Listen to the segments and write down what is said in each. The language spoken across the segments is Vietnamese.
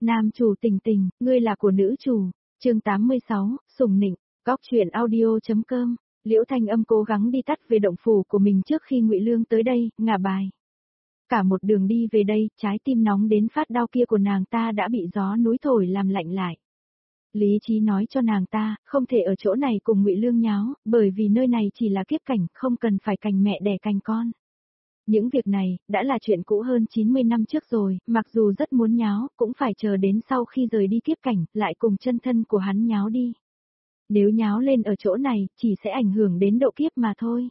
Nam chủ Tình Tình, ngươi là của nữ chủ. Chương 86, sủng nịnh. Góc truyện audio.com. Liễu Thanh Âm cố gắng đi tắt về động phủ của mình trước khi Ngụy Lương tới đây, ngả bài. Cả một đường đi về đây, trái tim nóng đến phát đau kia của nàng ta đã bị gió núi thổi làm lạnh lại. Lý trí nói cho nàng ta, không thể ở chỗ này cùng Ngụy Lương nháo, bởi vì nơi này chỉ là kiếp cảnh, không cần phải cành mẹ đẻ cành con. Những việc này, đã là chuyện cũ hơn 90 năm trước rồi, mặc dù rất muốn nháo, cũng phải chờ đến sau khi rời đi kiếp cảnh, lại cùng chân thân của hắn nháo đi. Nếu nháo lên ở chỗ này, chỉ sẽ ảnh hưởng đến độ kiếp mà thôi.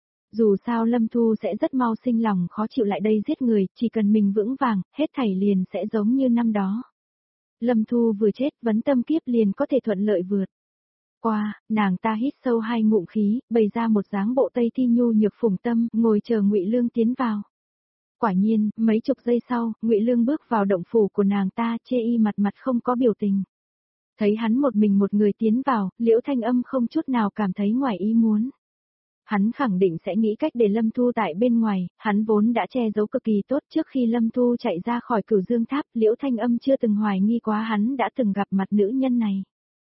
Dù sao Lâm Thu sẽ rất mau sinh lòng khó chịu lại đây giết người, chỉ cần mình vững vàng, hết thảy liền sẽ giống như năm đó. Lâm Thu vừa chết, vấn tâm kiếp liền có thể thuận lợi vượt qua, nàng ta hít sâu 2 ngụm khí, bày ra một dáng bộ Tây Thi nhu nhược phủng tâm, ngồi chờ Ngụy Lương tiến vào. Quả nhiên, mấy chục giây sau, Ngụy Lương bước vào động phủ của nàng ta, chê y mặt mặt không có biểu tình. Thấy hắn một mình một người tiến vào, Liễu Thanh Âm không chút nào cảm thấy ngoài ý muốn. Hắn khẳng định sẽ nghĩ cách để Lâm Thu tại bên ngoài, hắn vốn đã che giấu cực kỳ tốt trước khi Lâm Thu chạy ra khỏi Cửu Dương Tháp, Liễu Thanh Âm chưa từng hoài nghi quá hắn đã từng gặp mặt nữ nhân này.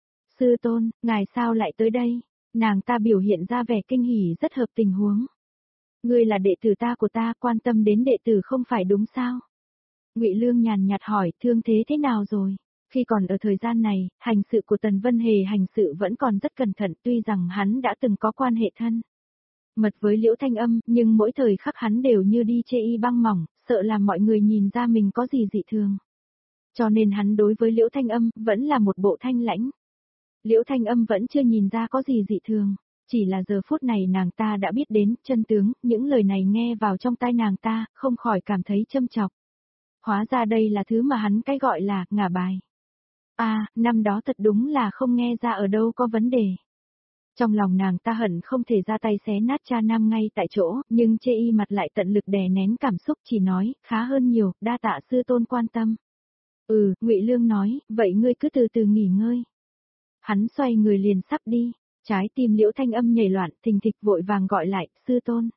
Sư tôn, ngài sao lại tới đây? Nàng ta biểu hiện ra vẻ kinh hỉ rất hợp tình huống. Ngươi là đệ tử ta của ta, quan tâm đến đệ tử không phải đúng sao? Ngụy Lương nhàn nhạt hỏi, thương thế nào rồi? Khi còn ở thời gian này, hành sự của Tần Vân Hề hành sự vẫn còn rất cẩn thận, tuy rằng hắn đã từng có quan hệ thân mật với Liễu Thanh Âm, nhưng mỗi thời khắc hắn đều như đi chê y băng mỏng, sợ làm mọi người nhìn ra mình có gì dị thường. Cho nên hắn đối với Liễu Thanh Âm vẫn là một bộ thanh lãnh. Liễu Thanh Âm vẫn chưa nhìn ra có gì dị thường, chỉ là giờ phút này nàng ta đã biết đến chân tướng, những lời này nghe vào trong tai nàng ta, không khỏi cảm thấy châm chọc. Hóa ra đây là thứ mà hắn cái gọi là ngả bài. Năm đó thật đúng là không nghe ra ở đâu có vấn đề. Trong lòng nàng ta hận không thể ra tay xé nát cha nam ngay tại chỗ, nhưng chê y mặt lại tận lực đè nén cảm xúc chỉ nói, khá hơn nhiều, đa tạ sư tôn quan tâm. Ngụy Lương nói, vậy ngươi cứ từ từ nghỉ ngơi. Hắn xoay người liền sắp đi, trái tim Liễu Thanh Âm nhảy loạn, thình thịch vội vàng gọi lại, sư tôn.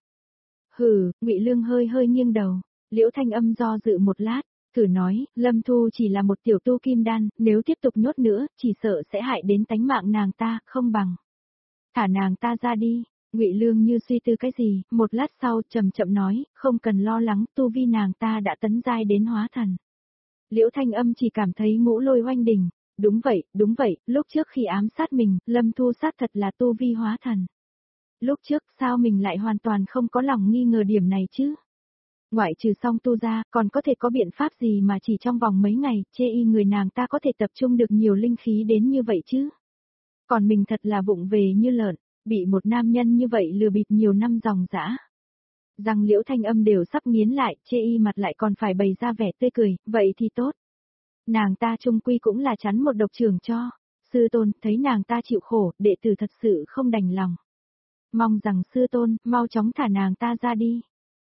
Ngụy Lương hơi nghiêng đầu, Liễu Thanh Âm do dự một lát, thử nói, Lâm Thu chỉ là một tiểu tu kim đan, nếu tiếp tục nhốt nữa, chỉ sợ sẽ hại đến tánh mạng nàng ta, không bằng thả nàng ta ra đi. Ngụy Lương như suy tư cái gì, một lát sau chậm chậm nói, không cần lo lắng, tu vi nàng ta đã tấn giai đến hóa thần. Liễu Thanh Âm chỉ cảm thấy ngũ lôi oanh đỉnh. Đúng vậy, lúc trước khi ám sát mình, Lâm Thu sát thật là tu vi hóa thần. Lúc trước sao mình lại hoàn toàn không có lòng nghi ngờ điểm này chứ? Ngoại trừ song tu ra, còn có thể có biện pháp gì mà chỉ trong vòng mấy ngày, chê y người nàng ta có thể tập trung được nhiều linh khí đến như vậy chứ? Còn mình thật là vụng về như lợn, bị một nam nhân như vậy lừa bịp nhiều năm dòng dã. Răng Liễu Thanh Âm đều sắp nghiến lại, chê y mặt lại còn phải bày ra vẻ tươi cười, vậy thì tốt. Nàng ta chung quy cũng là chắn một độc trưởng cho. Sư tôn, thấy nàng ta chịu khổ, đệ tử thật sự không đành lòng. Mong rằng sư tôn, mau chóng thả nàng ta ra đi.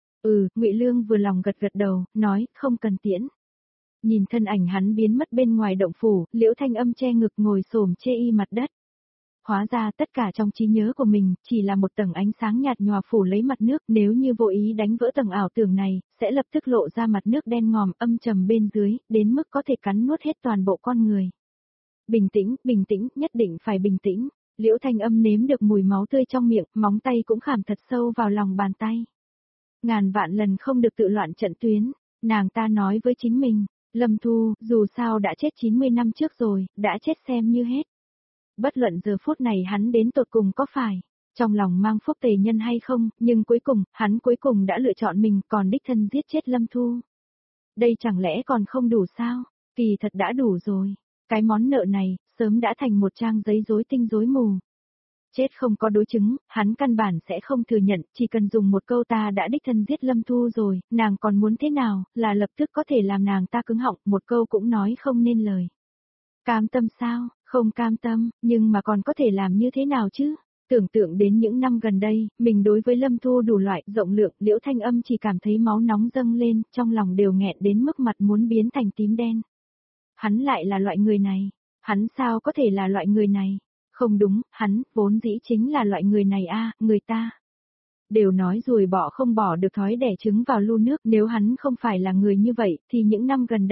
Ngụy Lương vừa lòng gật đầu, nói, không cần tiễn. Nhìn thân ảnh hắn biến mất bên ngoài động phủ, Liễu Thanh Âm che ngực ngồi xổm chê y mặt đất. Hóa ra tất cả trong trí nhớ của mình, chỉ là một tầng ánh sáng nhạt nhòa phủ lấy mặt nước, nếu như vô ý đánh vỡ tầng ảo tưởng này, sẽ lập tức lộ ra mặt nước đen ngòm âm trầm bên dưới, đến mức có thể cắn nuốt hết toàn bộ con người. Bình tĩnh, nhất định phải bình tĩnh. Liễu Thanh Âm nếm được mùi máu tươi trong miệng, móng tay cũng khảm thật sâu vào lòng bàn tay. Ngàn vạn lần không được tự loạn trận tuyến, nàng ta nói với chính mình, Lâm Thu, dù sao đã chết 90 năm trước rồi, đã chết xem như hết. Bất luận giờ phút này hắn đến tột cùng có phải trong lòng mang phúc tề nhân hay không, nhưng hắn cuối cùng đã lựa chọn mình, còn đích thân giết chết Lâm Thu. Đây chẳng lẽ còn không đủ sao? Kỳ thật đã đủ rồi. Cái món nợ này, sớm đã thành một trang giấy rối tinh rối mù. Chết không có đối chứng, hắn căn bản sẽ không thừa nhận, chỉ cần dùng một câu ta đã đích thân giết Lâm Thu rồi, nàng còn muốn thế nào, là lập tức có thể làm nàng ta cứng họng, một câu cũng nói không nên lời. Cam tâm sao? Không cam tâm, nhưng mà còn có thể làm như thế nào chứ? Tưởng tượng đến những năm gần đây, mình đối với Lâm Thu đủ loại rộng lượng, Liễu Thanh Âm chỉ cảm thấy máu nóng dâng lên, trong lòng đều nghẹn đến mức mặt muốn biến thành tím đen. Hắn lại là loại người này. Hắn sao có thể là loại người này? Không đúng, hắn, vốn dĩ chính là loại người này người ta. Đều nói ruồi bọ không bỏ được thói đẻ trứng vào lu nước, nếu hắn không phải là người như vậy, thì những năm gần đây,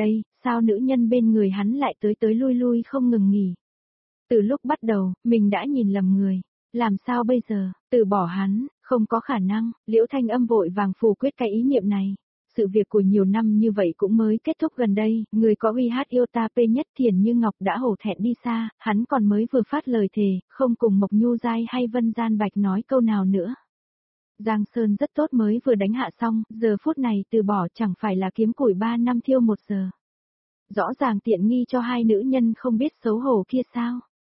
sao nữ nhân bên người hắn lại tới tới lui lui không ngừng nghỉ. Từ lúc bắt đầu, mình đã nhìn lầm người. Làm sao bây giờ, từ bỏ hắn, không có khả năng, Liễu Thanh Âm vội vàng phủ quyết cái ý niệm này. Sự việc của nhiều năm như vậy cũng mới kết thúc gần đây, người có uy hát yêu ta pê nhất Thiền Như Ngọc đã hổ thẹn đi xa, hắn còn mới vừa phát lời thề, không cùng Mộc Nhu Giai hay Vân Gian Bạch nói câu nào nữa. Giang Sơn rất tốt mới vừa đánh hạ xong, giờ phút này từ bỏ chẳng phải là kiếm củi 3 năm thiêu 1 giờ. Rõ ràng tiện nghi cho hai nữ nhân không biết xấu hổ kia sao.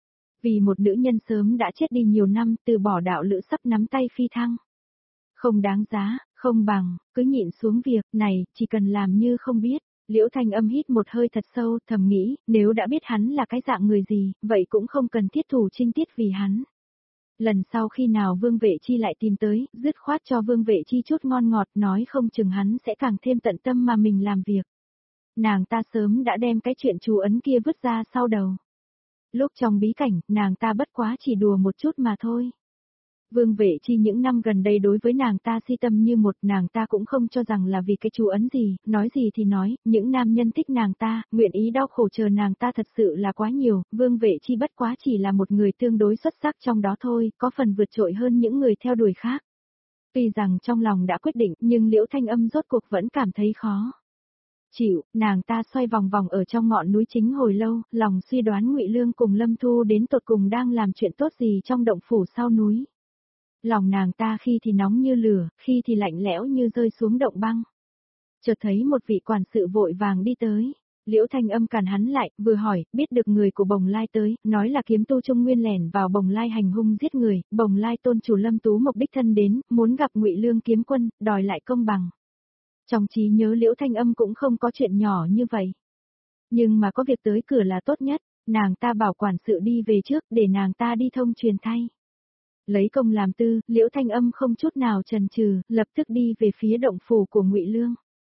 Vì một nữ nhân sớm đã chết đi nhiều năm, từ bỏ đạo lữ sắp nắm tay phi thăng. Không đáng giá, không bằng, cứ nhịn xuống việc này, chỉ cần làm như không biết. Liễu Thanh Âm hít một hơi thật sâu, thầm nghĩ, nếu đã biết hắn là cái dạng người gì, vậy cũng không cần thiết thủ trinh tiết vì hắn. Lần sau khi nào Vương Vệ Chi lại tìm tới, dứt khoát cho Vương Vệ Chi chút ngon ngọt, nói không chừng hắn sẽ càng thêm tận tâm mà mình làm việc. Nàng ta sớm đã đem cái chuyện chú ấn kia vứt ra sau đầu. Lúc trong bí cảnh, nàng ta bất quá chỉ đùa một chút mà thôi. Vương Vệ Chi những năm gần đây đối với nàng ta si tâm như một, nàng ta cũng không cho rằng là vì cái chú ấn gì, nói gì thì nói, những nam nhân thích nàng ta, nguyện ý đau khổ chờ nàng ta thật sự là quá nhiều, Vương Vệ Chi bất quá chỉ là một người tương đối xuất sắc trong đó thôi, có phần vượt trội hơn những người theo đuổi khác. Tuy rằng trong lòng đã quyết định, nhưng Liễu Thanh Âm rốt cuộc vẫn cảm thấy khó chịu, nàng ta xoay vòng vòng ở trong ngọn núi chính hồi lâu, lòng suy đoán Ngụy Lương cùng Lâm Thu đến tột cùng đang làm chuyện tốt gì trong động phủ sau núi. Lòng nàng ta khi thì nóng như lửa, khi thì lạnh lẽo như rơi xuống động băng. Chợt thấy một vị quản sự vội vàng đi tới. Liễu Thanh Âm cản hắn lại, vừa hỏi, biết được người của Bồng Lai tới, nói là kiếm tu Trung Nguyên lẻn vào Bồng Lai hành hung giết người, Bồng Lai tôn chủ Lâm Tú Mộc đích thân đến, muốn gặp Ngụy Lương kiếm quân, đòi lại công bằng. Trong trí nhớ Liễu Thanh Âm cũng không có chuyện nhỏ như vậy. Nhưng mà có việc tới cửa là tốt nhất, nàng ta bảo quản sự đi về trước để nàng ta đi thông truyền thay. Lấy công làm tư, Liễu Thanh Âm không chút nào chần chừ, lập tức đi về phía động phủ của Ngụy Lương.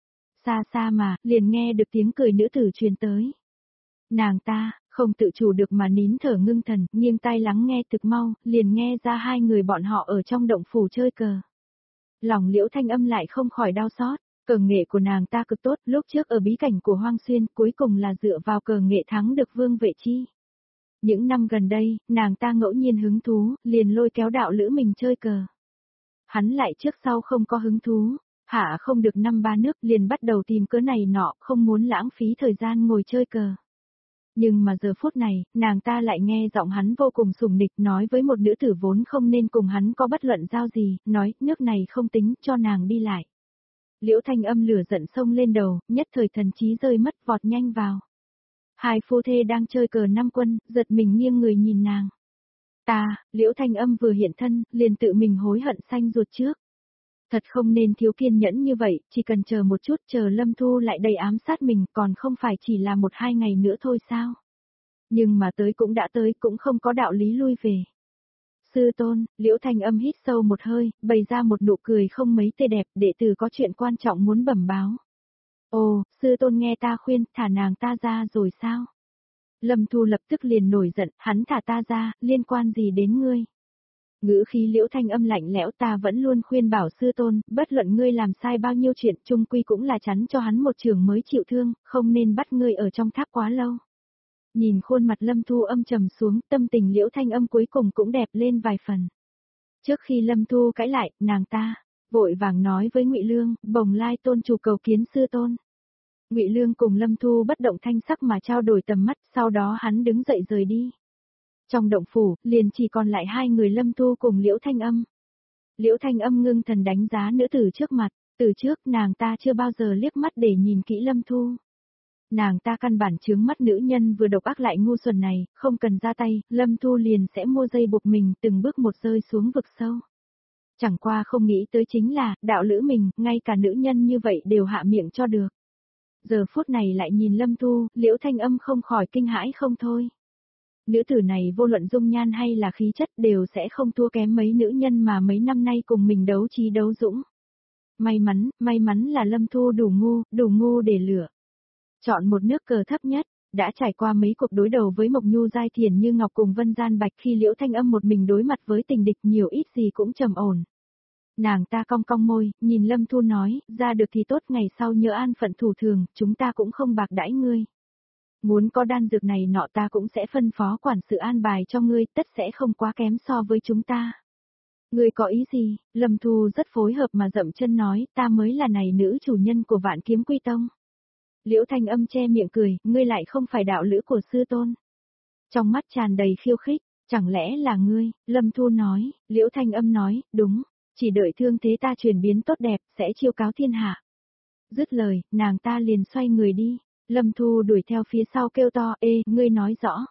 Xa xa mà, liền nghe được tiếng cười nữ tử truyền tới. Nàng ta, không tự chủ được mà nín thở ngưng thần, nghiêng tai lắng nghe thực mau, liền nghe ra hai người bọn họ ở trong động phủ chơi cờ. Lòng Liễu Thanh Âm lại không khỏi đau xót, cờ nghệ của nàng ta cực tốt, lúc trước ở bí cảnh của Hoang Xuyên, cuối cùng là dựa vào cờ nghệ thắng được Vương Vệ Chi. Những năm gần đây, nàng ta ngẫu nhiên hứng thú, liền lôi kéo đạo lữ mình chơi cờ. Hắn lại trước sau không có hứng thú, hạ không được 5-3 nước liền bắt đầu tìm cớ này nọ, không muốn lãng phí thời gian ngồi chơi cờ. Nhưng mà giờ phút này, nàng ta lại nghe giọng hắn vô cùng sủng nịch nói với một nữ tử vốn không nên cùng hắn có bất luận giao gì, nói nước này không tính cho nàng đi lại. Liễu Thanh Âm lửa giận xông lên đầu, nhất thời thần trí rơi mất vọt nhanh vào. Hai phu thê đang chơi cờ 5 quân, giật mình nghiêng người nhìn nàng. Liễu Thanh Âm vừa hiện thân, liền tự mình hối hận xanh ruột trước. Thật không nên thiếu kiên nhẫn như vậy, chỉ cần chờ một chút chờ Lâm Thu lại đầy ám sát mình, còn không phải chỉ là 1-2 ngày nữa thôi sao. Nhưng mà tới cũng đã tới, cũng không có đạo lý lui về. Sư tôn, Liễu Thanh Âm hít sâu một hơi, bày ra một nụ cười không mấy tươi đẹp, đệ tử có chuyện quan trọng muốn bẩm báo. Ồ, sư tôn nghe ta khuyên, thả nàng ta ra rồi sao? Lâm Thu lập tức liền nổi giận, hắn thả ta ra, liên quan gì đến ngươi? Ngữ khí Liễu Thanh Âm lạnh lẽo, ta vẫn luôn khuyên bảo sư tôn, bất luận ngươi làm sai bao nhiêu chuyện, chung quy cũng là chắn cho hắn một trường mới chịu thương, không nên bắt ngươi ở trong tháp quá lâu. Nhìn khuôn mặt Lâm Thu âm trầm xuống, tâm tình Liễu Thanh Âm cuối cùng cũng đẹp lên vài phần. Trước khi Lâm Thu cãi lại, nàng ta vội vàng nói với Ngụy Lương, Bồng Lai tôn chủ cầu kiến sư tôn. Ngụy Lương cùng Lâm Thu bất động thanh sắc mà trao đổi tầm mắt, sau đó hắn đứng dậy rời đi. Trong động phủ, liền chỉ còn lại hai người Lâm Thu cùng Liễu Thanh Âm. Liễu Thanh Âm ngưng thần đánh giá nữ tử trước mặt, từ trước nàng ta chưa bao giờ liếc mắt để nhìn kỹ Lâm Thu. Nàng ta căn bản chướng mắt nữ nhân vừa độc ác lại ngu xuẩn này, không cần ra tay, Lâm Thu liền sẽ mua dây buộc mình từng bước một rơi xuống vực sâu. Chẳng qua không nghĩ tới chính là, đạo lữ mình, ngay cả nữ nhân như vậy đều hạ miệng cho được. Giờ phút này lại nhìn Lâm Thu, Liễu Thanh Âm không khỏi kinh hãi không thôi. Nữ tử này vô luận dung nhan hay là khí chất đều sẽ không thua kém mấy nữ nhân mà mấy năm nay cùng mình đấu trí đấu dũng. May mắn là Lâm Thu đủ ngu để lựa. Chọn một nước cờ thấp nhất, đã trải qua mấy cuộc đối đầu với Mộc Nhu Giai Thiền Như Ngọc cùng Vân Gian Bạch khi Liễu Thanh Âm một mình đối mặt với tình địch nhiều ít gì cũng trầm ổn. Nàng ta cong cong môi, nhìn Lâm Thu nói, ra được thì tốt, ngày sau nhớ an phận thủ thường, chúng ta cũng không bạc đãi ngươi. Muốn có đan dược này nọ ta cũng sẽ phân phó quản sự an bài cho ngươi, tất sẽ không quá kém so với chúng ta. Ngươi có ý gì? Lâm Thu rất phối hợp mà dậm chân nói, ta mới là này nữ chủ nhân của Vạn Kiếm Quy Tông. Liễu Thanh Âm che miệng cười, ngươi lại không phải đạo lữ của sư tôn. Trong mắt tràn đầy khiêu khích, chẳng lẽ là ngươi? Lâm Thu nói, Liễu Thanh Âm nói, đúng, chỉ đợi thương thế ta chuyển biến tốt đẹp, sẽ chiêu cáo thiên hạ. Dứt lời, nàng ta liền xoay người đi. Lâm Thu đuổi theo phía sau kêu to, ê, ngươi nói rõ.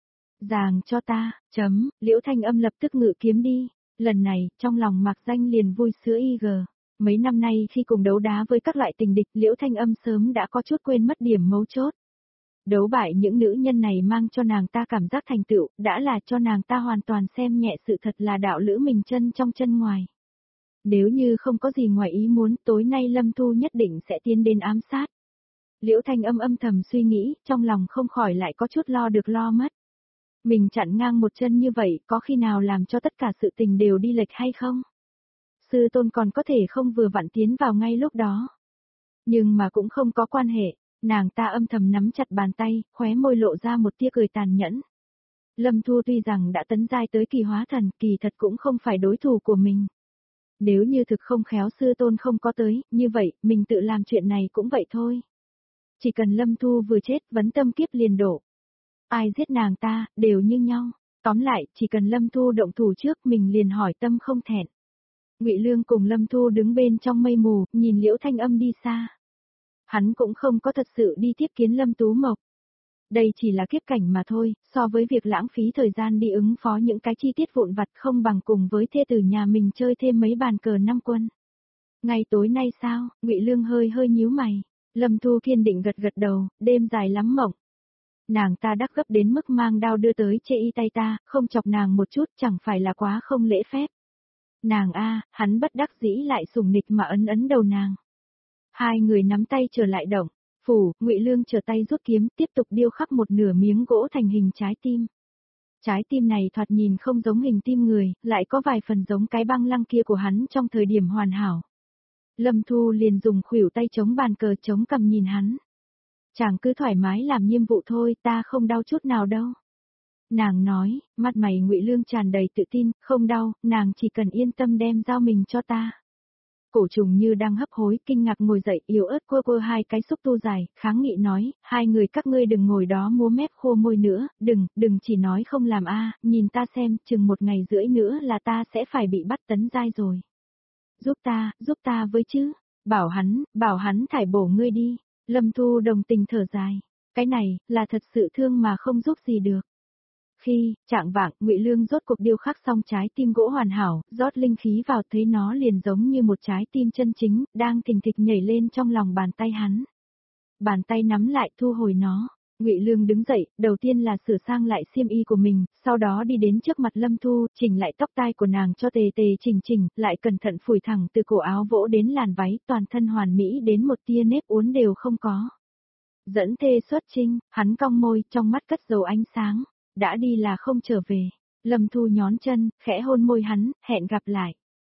Giàng cho ta, Liễu Thanh Âm lập tức ngự kiếm đi. Lần này, trong lòng Mạc Danh liền vui sướng IG. Mấy năm nay khi cùng đấu đá với các loại tình địch, Liễu Thanh Âm sớm đã có chút quên mất điểm mấu chốt. Đấu bại những nữ nhân này mang cho nàng ta cảm giác thành tựu, đã là cho nàng ta hoàn toàn xem nhẹ sự thật là đạo lữ mình chân trong chân ngoài. Nếu như không có gì ngoài ý muốn, tối nay Lâm Thu nhất định sẽ tiến đến ám sát. Liễu Thanh Âm âm thầm suy nghĩ, trong lòng không khỏi lại có chút lo được lo mất. Mình chặn ngang một chân như vậy, có khi nào làm cho tất cả sự tình đều đi lệch hay không? Sư tôn còn có thể không vừa vặn tiến vào ngay lúc đó. Nhưng mà cũng không có quan hệ, nàng ta âm thầm nắm chặt bàn tay, khóe môi lộ ra một tia cười tàn nhẫn. Lâm Thu tuy rằng đã tấn giai tới kỳ hóa thần, kỳ thật cũng không phải đối thủ của mình. Nếu như thực không khéo sư tôn không có tới, như vậy, mình tự làm chuyện này cũng vậy thôi. Chỉ cần Lâm Thu vừa chết, vấn tâm kiếp liền đổ. Ai giết nàng ta, đều như nhau. Tóm lại, chỉ cần Lâm Thu động thủ trước, mình liền hỏi tâm không thẹn. Ngụy Lương cùng Lâm Thu đứng bên trong mây mù, nhìn Liễu Thanh Âm đi xa. Hắn cũng không có thật sự đi tiếp kiến Lâm Tú Mộc. Đây chỉ là kiếp cảnh mà thôi, so với việc lãng phí thời gian đi ứng phó những cái chi tiết vụn vặt không bằng cùng với thê tử nhà mình chơi thêm mấy bàn cờ 5 quân. Ngày tối nay sao? Ngụy Lương hơi hơi nhíu mày. Lâm Thu kiên định gật gật đầu, đêm dài lắm mộng. Nàng ta đắc gấp đến mức mang đao đưa tới chê y tay ta, không chọc nàng một chút chẳng phải là quá không lễ phép. Nàng hắn bất đắc dĩ lại sủng nịch mà ấn ấn đầu nàng. Hai người nắm tay trở lại động, Ngụy Lương trở tay rút kiếm tiếp tục điêu khắc một nửa miếng gỗ thành hình trái tim. Trái tim này thoạt nhìn không giống hình tim người, lại có vài phần giống cái băng lăng kia của hắn trong thời điểm hoàn hảo. Lâm Thu liền dùng khuỷu tay chống bàn cờ chống cằm nhìn hắn. Chàng cứ thoải mái làm nhiệm vụ thôi, ta không đau chút nào đâu. Nàng nói, mặt mày Ngụy Lương tràn đầy tự tin, không đau, nàng chỉ cần yên tâm đem dao mình cho ta. Cổ trùng như đang hấp hối, kinh ngạc ngồi dậy, yếu ớt quơ hai cái xúc tu dài, kháng nghị nói, hai người các ngươi đừng ngồi đó múa mép khô môi nữa, đừng chỉ nói không làm nhìn ta xem, chừng 1 ngày rưỡi nữa là ta sẽ phải bị bắt tấn giai rồi. Giúp ta với chứ, bảo hắn thải bổ ngươi đi. Lâm Thu đồng tình thở dài, cái này, là thật sự thương mà không giúp gì được. Khi, trạng vạng, Ngụy Lương rốt cuộc điêu khắc xong trái tim gỗ hoàn hảo, rót linh khí vào thấy nó liền giống như một trái tim chân chính, đang thình thịch nhảy lên trong lòng bàn tay hắn. Bàn tay nắm lại thu hồi nó, Ngụy Lương đứng dậy, đầu tiên là sửa sang lại xiêm y của mình, sau đó đi đến trước mặt Lâm Thu, chỉnh lại tóc tai của nàng cho tề tề chỉnh, lại cẩn thận phủi thẳng từ cổ áo vỗ đến làn váy, toàn thân hoàn mỹ đến một tia nếp uốn đều không có. Dẫn thê xuất chinh, hắn cong môi, trong mắt cất dấu ánh sáng, đã đi là không trở về. Lâm Thu nhón chân, khẽ hôn môi hắn, hẹn gặp lại.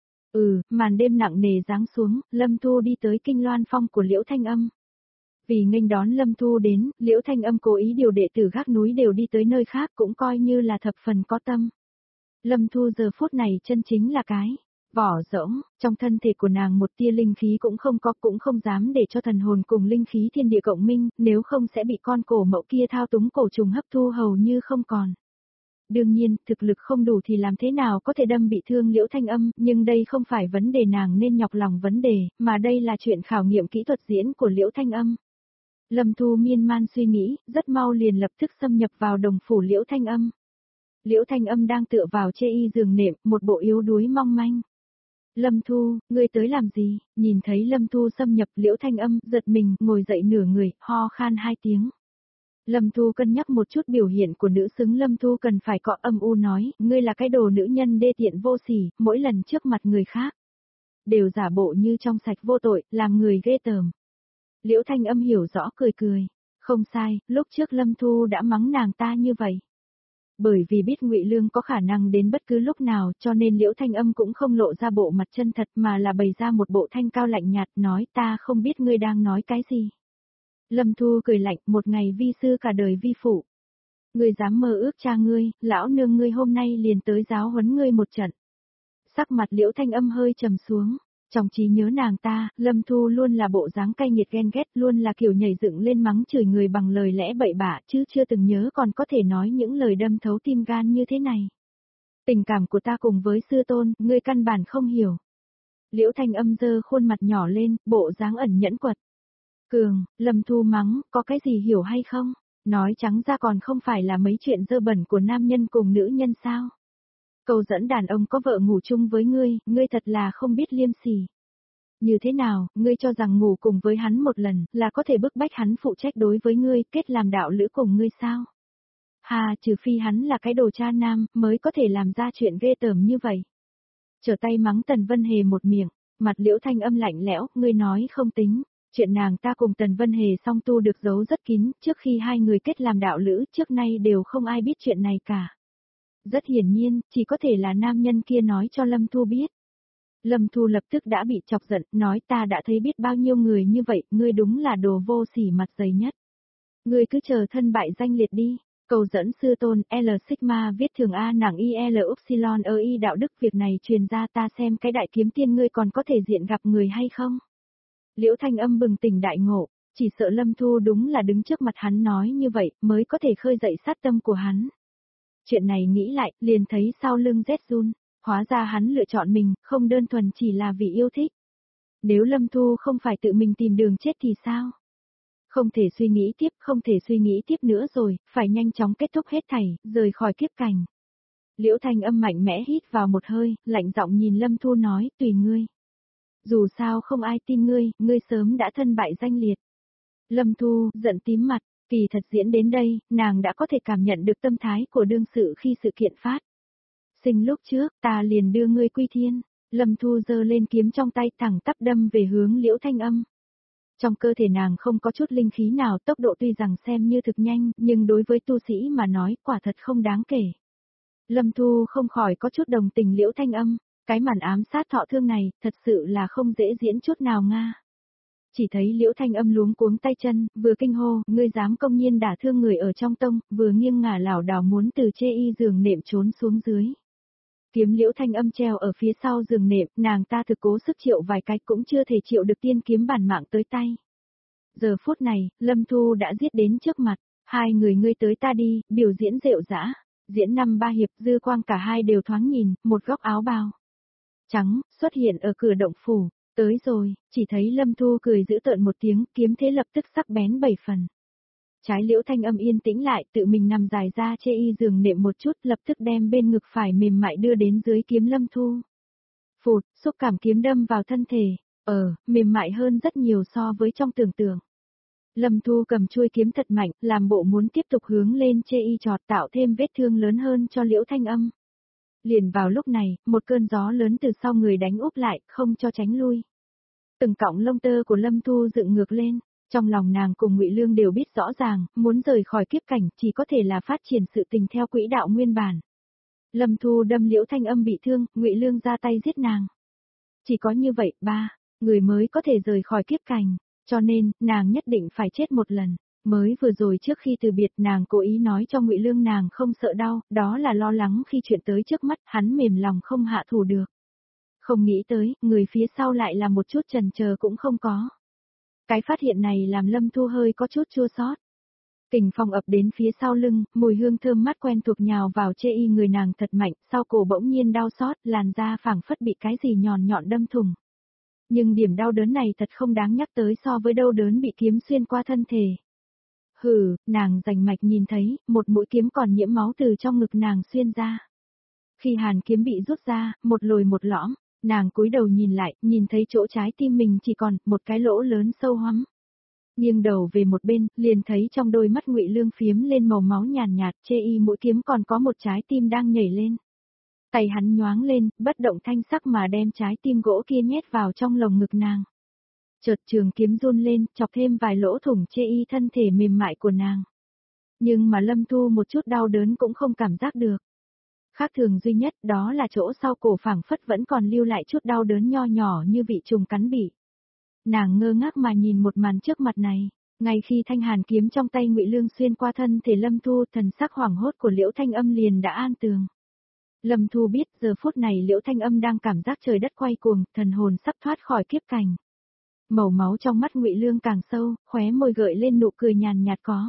Màn đêm nặng nề giáng xuống, Lâm Thu đi tới Kinh Loan Phong của Liễu Thanh Âm. Vì nghênh đón Lâm Thu đến, Liễu Thanh Âm cố ý điều đệ tử gác núi đều đi tới nơi khác cũng coi như là thập phần có tâm. Lâm Thu giờ phút này chân chính là cái vỏ rỗng, trong thân thể của nàng một tia linh khí cũng không có, cũng không dám để cho thần hồn cùng linh khí thiên địa cộng minh, nếu không sẽ bị con cổ mậu kia thao túng cổ trùng hấp thu hầu như không còn. Đương nhiên, thực lực không đủ thì làm thế nào có thể đâm bị thương Liễu Thanh Âm, nhưng đây không phải vấn đề nàng nên nhọc lòng vấn đề, mà đây là chuyện khảo nghiệm kỹ thuật diễn của Liễu Thanh Âm. Lâm Thu miên man suy nghĩ, rất mau liền lập tức xâm nhập vào đồng phủ Liễu Thanh Âm. Liễu Thanh Âm đang tựa vào chê y giường nệm, một bộ yếu đuối mong manh. Lâm Thu, ngươi tới làm gì? Nhìn thấy Lâm Thu xâm nhập Liễu Thanh Âm, giật mình, ngồi dậy nửa người, ho khan 2 tiếng. Lâm Thu cân nhắc một chút biểu hiện của nữ xứng, Lâm Thu cần phải có âm u nói, ngươi là cái đồ nữ nhân đê tiện vô sỉ, mỗi lần trước mặt người khác. Đều giả bộ như trong sạch vô tội, làm người ghê tởm. Liễu Thanh Âm hiểu rõ cười cười. Không sai, lúc trước Lâm Thu đã mắng nàng ta như vậy. Bởi vì biết Ngụy Lương có khả năng đến bất cứ lúc nào, cho nên Liễu Thanh Âm cũng không lộ ra bộ mặt chân thật mà là bày ra một bộ thanh cao lạnh nhạt, nói ta không biết ngươi đang nói cái gì. Lâm Thu cười lạnh, một ngày vi sư cả đời vi phụ. Ngươi dám mơ ước cha ngươi, lão nương ngươi hôm nay liền tới giáo huấn ngươi một trận. Sắc mặt Liễu Thanh Âm hơi trầm xuống. Trong trí nhớ nàng ta, Lâm Thu luôn là bộ dáng cay nghiệt ghen ghét, luôn là kiểu nhảy dựng lên mắng chửi người bằng lời lẽ bậy bạ, chứ chưa từng nhớ còn có thể nói những lời đâm thấu tim gan như thế này. Tình cảm của ta cùng với sư tôn, ngươi căn bản không hiểu. Liễu Thanh Âm giơ khuôn mặt nhỏ lên, bộ dáng ẩn nhẫn quật. Cường, Lâm Thu mắng, có cái gì hiểu hay không? Nói trắng ra còn không phải là mấy chuyện dơ bẩn của nam nhân cùng nữ nhân sao? Câu dẫn đàn ông có vợ ngủ chung với ngươi thật là không biết liêm sỉ. Như thế nào, ngươi cho rằng ngủ cùng với hắn một lần, là có thể bức bách hắn phụ trách đối với ngươi, kết làm đạo lữ cùng ngươi sao? Hà, trừ phi hắn là cái đồ cha nam, mới có thể làm ra chuyện ghê tởm như vậy. Trở tay mắng Tần Vân Hề một miệng, mặt Liễu Thanh Âm lạnh lẽo, ngươi nói không tính. Chuyện nàng ta cùng Tần Vân Hề song tu được giấu rất kín, trước khi hai người kết làm đạo lữ, trước nay đều không ai biết chuyện này cả. Rất hiển nhiên, chỉ có thể là nam nhân kia nói cho Lâm Thu biết. Lâm Thu lập tức đã bị chọc giận, nói ta đã thấy biết bao nhiêu người như vậy, ngươi đúng là đồ vô sỉ mặt dày nhất. Ngươi cứ chờ thân bại danh liệt đi. Cầu dẫn sư tôn, L Sigma viết thường A nặng I L Upsilon I đạo đức việc này truyền ra ta xem cái đại kiếm tiên ngươi còn có thể diện gặp người hay không. Liễu Thanh Âm bừng tỉnh đại ngộ, chỉ sợ Lâm Thu đúng là đứng trước mặt hắn nói như vậy mới có thể khơi dậy sát tâm của hắn. Chuyện này nghĩ lại, liền thấy sau lưng rét run, hóa ra hắn lựa chọn mình, không đơn thuần chỉ là vì yêu thích. Nếu Lâm Thu không phải tự mình tìm đường chết thì sao? Không thể suy nghĩ tiếp nữa rồi, phải nhanh chóng kết thúc hết thảy, rời khỏi kiếp cảnh. Liễu Thanh Âm mạnh mẽ hít vào một hơi, lạnh giọng nhìn Lâm Thu nói, tùy ngươi. Dù sao không ai tin ngươi sớm đã thân bại danh liệt. Lâm Thu, giận tím mặt, kỳ thật diễn đến đây, nàng đã có thể cảm nhận được tâm thái của đương sự khi sự kiện phát. Sinh lúc trước, ta liền đưa ngươi quy thiên. Lâm Thu giơ lên kiếm trong tay thẳng tắp đâm về hướng Liễu Thanh Âm. Trong cơ thể nàng không có chút linh khí nào, tốc độ tuy rằng xem như thực nhanh, nhưng đối với tu sĩ mà nói quả thật không đáng kể. Lâm Thu không khỏi có chút đồng tình Liễu Thanh Âm, cái màn ám sát thọ thương này, thật sự là không dễ diễn chút nào nga. Chỉ thấy Liễu Thanh Âm luống cuống tay chân, vừa kinh hô, ngươi dám công nhiên đả thương người ở trong tông, vừa nghiêng ngả lảo đảo muốn từ chê y giường nệm trốn xuống dưới. Kiếm Liễu Thanh Âm treo ở phía sau giường nệm, nàng ta thực cố sức triệu vài cái cũng chưa thể triệu được tiên kiếm bản mạng tới tay. Giờ phút này, Lâm Thu đã giết đến trước mặt, hai người ngươi tới ta đi, biểu diễn rệu rã, diễn 5-3 hiệp dư quang cả hai đều thoáng nhìn, một góc áo bào trắng, xuất hiện ở cửa động phủ, tới rồi, chỉ thấy Lâm Thu cười giễu tợn một tiếng, kiếm thế lập tức sắc bén 7 phần. Trái Liễu Thanh Âm yên tĩnh lại, tự mình nằm dài ra chê y giường nệm một chút, lập tức đem bên ngực phải mềm mại đưa đến dưới kiếm Lâm Thu. Phụt, xúc cảm kiếm đâm vào thân thể, mềm mại hơn rất nhiều so với trong tưởng tượng. Lâm Thu cầm chuôi kiếm thật mạnh, làm bộ muốn tiếp tục hướng lên chê y chọt tạo thêm vết thương lớn hơn cho Liễu Thanh Âm. Liền vào lúc này, một cơn gió lớn từ sau người đánh úp lại, không cho tránh lui. Từng cọng lông tơ của Lâm Thu dựng ngược lên, trong lòng nàng cùng Ngụy Lương đều biết rõ ràng, muốn rời khỏi kiếp cảnh chỉ có thể là phát triển sự tình theo quỹ đạo nguyên bản. Lâm Thu đâm Liễu Thanh Âm bị thương, Ngụy Lương ra tay giết nàng. Chỉ có như vậy, người mới có thể rời khỏi kiếp cảnh, cho nên, nàng nhất định phải chết một lần. Mới vừa rồi trước khi từ biệt nàng cố ý nói cho Ngụy Lương nàng không sợ đau, đó là lo lắng khi chuyện tới trước mắt hắn mềm lòng không hạ thủ được. Không nghĩ tới, người phía sau lại là một chút chần chờ cũng không có. Cái phát hiện này làm Lâm Thu hơi có chút chua xót. Kình phong ập đến phía sau lưng, mùi hương thơm mát quen thuộc nhào vào chê y người nàng thật mạnh, sau cổ bỗng nhiên đau xót, làn da phảng phất bị cái gì nhọn nhọn đâm thủng. Nhưng điểm đau đớn này thật không đáng nhắc tới so với đau đớn bị kiếm xuyên qua thân thể. Nàng rành mạch nhìn thấy, một mũi kiếm còn nhiễm máu từ trong ngực nàng xuyên ra. Khi hàn kiếm bị rút ra, một lồi một lõm, nàng cúi đầu nhìn lại, nhìn thấy chỗ trái tim mình chỉ còn một cái lỗ lớn sâu hoắm. Nghiêng đầu về một bên, liền thấy trong đôi mắt Ngụy Lương phiếm lên màu máu nhàn nhạt, chê y mũi kiếm còn có một trái tim đang nhảy lên. Tay hắn nhoáng lên, bất động thanh sắc mà đem trái tim gỗ kia nhét vào trong lồng ngực nàng. Chợt trường kiếm run lên, chọc thêm vài lỗ thủng chê y thân thể mềm mại của nàng. Nhưng mà Lâm Thu một chút đau đớn cũng không cảm giác được. Khác thường duy nhất đó là chỗ sau cổ phảng phất vẫn còn lưu lại chút đau đớn nho nhỏ như bị trùng cắn bị. Nàng ngơ ngác mà nhìn một màn trước mặt này, ngay khi thanh hàn kiếm trong tay Ngụy Lương xuyên qua thân thể Lâm Thu, thần sắc hoảng hốt của Liễu Thanh Âm liền đã an tường. Lâm Thu biết giờ phút này Liễu Thanh Âm đang cảm giác trời đất quay cuồng, thần hồn sắp thoát khỏi kiếp cảnh. Màu máu trong mắt Ngụy Lương càng sâu, khóe môi gợi lên nụ cười nhàn nhạt có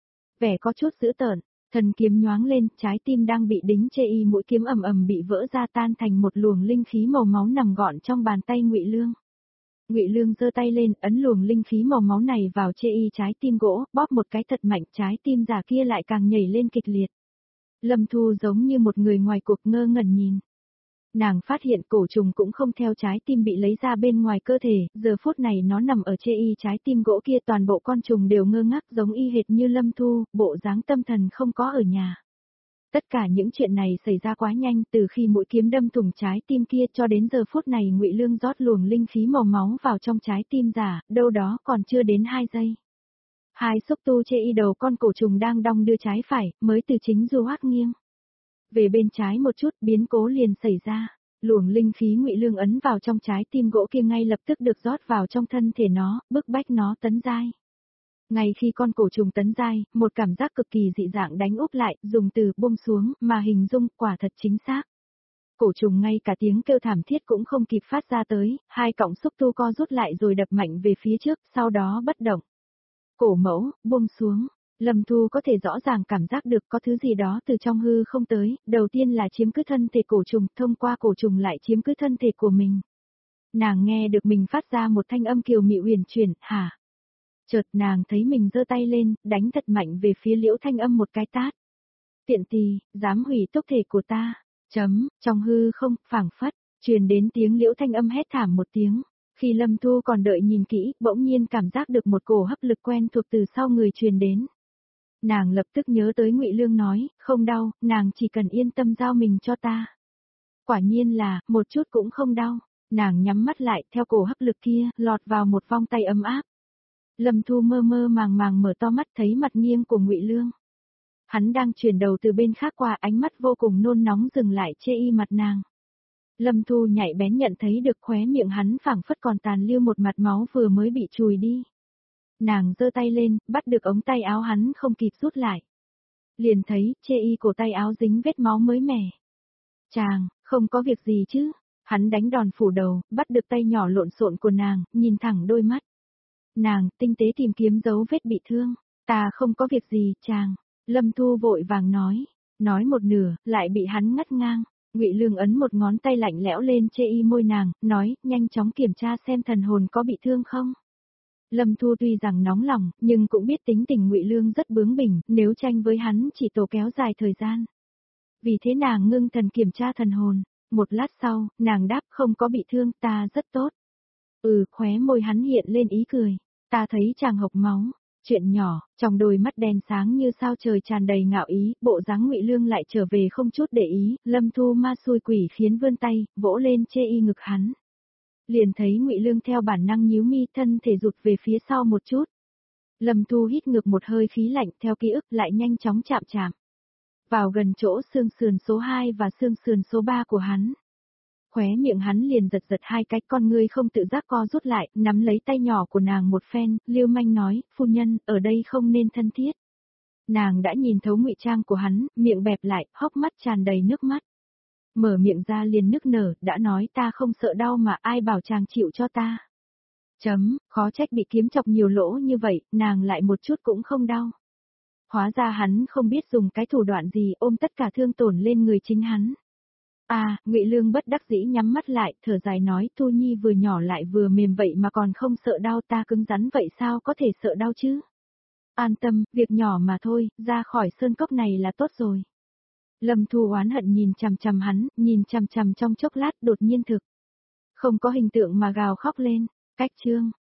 vẻ có chút dữ tợn, thần kiếm nhoáng lên, trái tim đang bị đính chê y mũi kiếm ầm ầm bị vỡ ra tan thành một luồng linh khí màu máu nằm gọn trong bàn tay Ngụy Lương. Ngụy Lương giơ tay lên, ấn luồng linh khí màu máu này vào chê y trái tim gỗ, bóp một cái thật mạnh, trái tim giả kia lại càng nhảy lên kịch liệt. Lâm Thu giống như một người ngoài cuộc ngơ ngẩn nhìn. Nàng phát hiện cổ trùng cũng không theo trái tim bị lấy ra bên ngoài cơ thể, giờ phút này nó nằm ở chê y trái tim gỗ kia, toàn bộ con trùng đều ngơ ngác giống y hệt như Lâm Thu, bộ dáng tâm thần không có ở nhà. Tất cả những chuyện này xảy ra quá nhanh, từ khi mũi kiếm đâm thủng trái tim kia cho đến giờ phút này Ngụy Lương rót luồng linh khí màu máu vào trong trái tim giả, đâu đó còn chưa đến 2 giây. Hai xúc tu chê y đầu con cổ trùng đang đong đưa trái phải, mới từ chính du hoác nghiêng về bên trái một chút, biến cố liền xảy ra. Luồng linh khí Ngụy Lương ấn vào trong trái tim gỗ kia ngay lập tức được rót vào trong thân thể nó, bức bách nó tấn giai. Ngay khi con cổ trùng tấn giai, một cảm giác cực kỳ dị dạng đánh úp lại, dùng từ buông xuống mà hình dung quả thật chính xác. Cổ trùng ngay cả tiếng kêu thảm thiết cũng không kịp phát ra tới, hai cọng xúc tu co rút lại rồi đập mạnh về phía trước, sau đó bất động. Cổ mẫu, buông xuống. Lâm Thu có thể rõ ràng cảm giác được có thứ gì đó từ trong hư không tới, đầu tiên là chiếm cứ thân thể cổ trùng, thông qua cổ trùng lại chiếm cứ thân thể của mình. Nàng nghe được mình phát ra một thanh âm kiều mị huyền chuyển, hả? Chợt nàng thấy mình giơ tay lên, đánh thật mạnh về phía Liễu Thanh Âm một cái tát. Tiện tì, dám hủy tốc thể của ta. Trong hư không, phảng phất, truyền đến tiếng Liễu Thanh Âm hét thảm một tiếng. Khi Lâm Thu còn đợi nhìn kỹ, bỗng nhiên cảm giác được một cổ hấp lực quen thuộc từ sau người truyền đến. Nàng lập tức nhớ tới Ngụy Lương nói, không đau, nàng chỉ cần yên tâm giao mình cho ta. Quả nhiên là, một chút cũng không đau. Nàng nhắm mắt lại, theo cổ hấp lực kia, lọt vào một vòng tay ấm áp. Lâm Thu mơ mơ màng màng mở to mắt thấy mặt nghiêng của Ngụy Lương. Hắn đang chuyển đầu từ bên khác qua, ánh mắt vô cùng nôn nóng dừng lại chê y mặt nàng. Lâm Thu nhạy bén nhận thấy được khóe miệng hắn phảng phất còn tàn lưu một mặt máu vừa mới bị chùi đi. Nàng giơ tay lên, bắt được ống tay áo hắn không kịp rút lại. Liền thấy, chê y cổ tay áo dính vết máu mới mẻ. Chàng, không có việc gì chứ? Hắn đánh đòn phủ đầu, bắt được tay nhỏ lộn xộn của nàng, nhìn thẳng đôi mắt. Nàng, tinh tế tìm kiếm dấu vết bị thương. Ta không có việc gì, chàng. Lâm Thu vội vàng nói một nửa, lại bị hắn ngắt ngang. Ngụy Lương ấn một ngón tay lạnh lẽo lên chê y môi nàng, nói, nhanh chóng kiểm tra xem thần hồn có bị thương không. Lâm Thu tuy rằng nóng lòng, nhưng cũng biết tính tình Ngụy Lương rất bướng bỉnh, nếu tranh với hắn chỉ tổ kéo dài thời gian. Vì thế nàng ngưng thần kiểm tra thần hồn. Một lát sau, nàng đáp không có bị thương, ta rất tốt. Khóe môi hắn hiện lên ý cười. Ta thấy chàng hộc máu. Chuyện nhỏ, trong đôi mắt đen sáng như sao trời tràn đầy ngạo ý, bộ dáng Ngụy Lương lại trở về không chút để ý, Lâm Thu ma xui quỷ khiến vươn tay, vỗ lên chê y ngực hắn. Liền thấy Ngụy Lương theo bản năng nhíu mi, thân thể rụt về phía sau một chút. Lâm Thu hít ngược một hơi khí lạnh, theo ký ức lại nhanh chóng chạm vào gần chỗ xương sườn số 2 và xương sườn số 3 của hắn. Khóe miệng hắn liền giật hai cái, con ngươi không tự giác co rút lại, nắm lấy tay nhỏ của nàng một phen, lưu manh nói, phu nhân, ở đây không nên thân thiết. Nàng đã nhìn thấu ngụy trang của hắn, miệng bẹp lại, hốc mắt tràn đầy nước mắt. Mở miệng ra liền nức nở, đã nói ta không sợ đau mà ai bảo chàng chịu cho ta. Khó trách bị kiếm chọc nhiều lỗ như vậy, nàng lại một chút cũng không đau. Hóa ra hắn không biết dùng cái thủ đoạn gì ôm tất cả thương tổn lên người chính hắn. Ngụy Lương bất đắc dĩ nhắm mắt lại, thở dài nói, Thu Nhi vừa nhỏ lại vừa mềm vậy mà còn không sợ đau, ta cứng rắn vậy sao có thể sợ đau chứ? An tâm, việc nhỏ mà thôi, ra khỏi sơn cốc này là tốt rồi. Lâm Thu oán hận nhìn chằm chằm hắn, nhìn chằm chằm trong chốc lát đột nhiên thực. Không có hình tượng mà gào khóc lên, cách chương.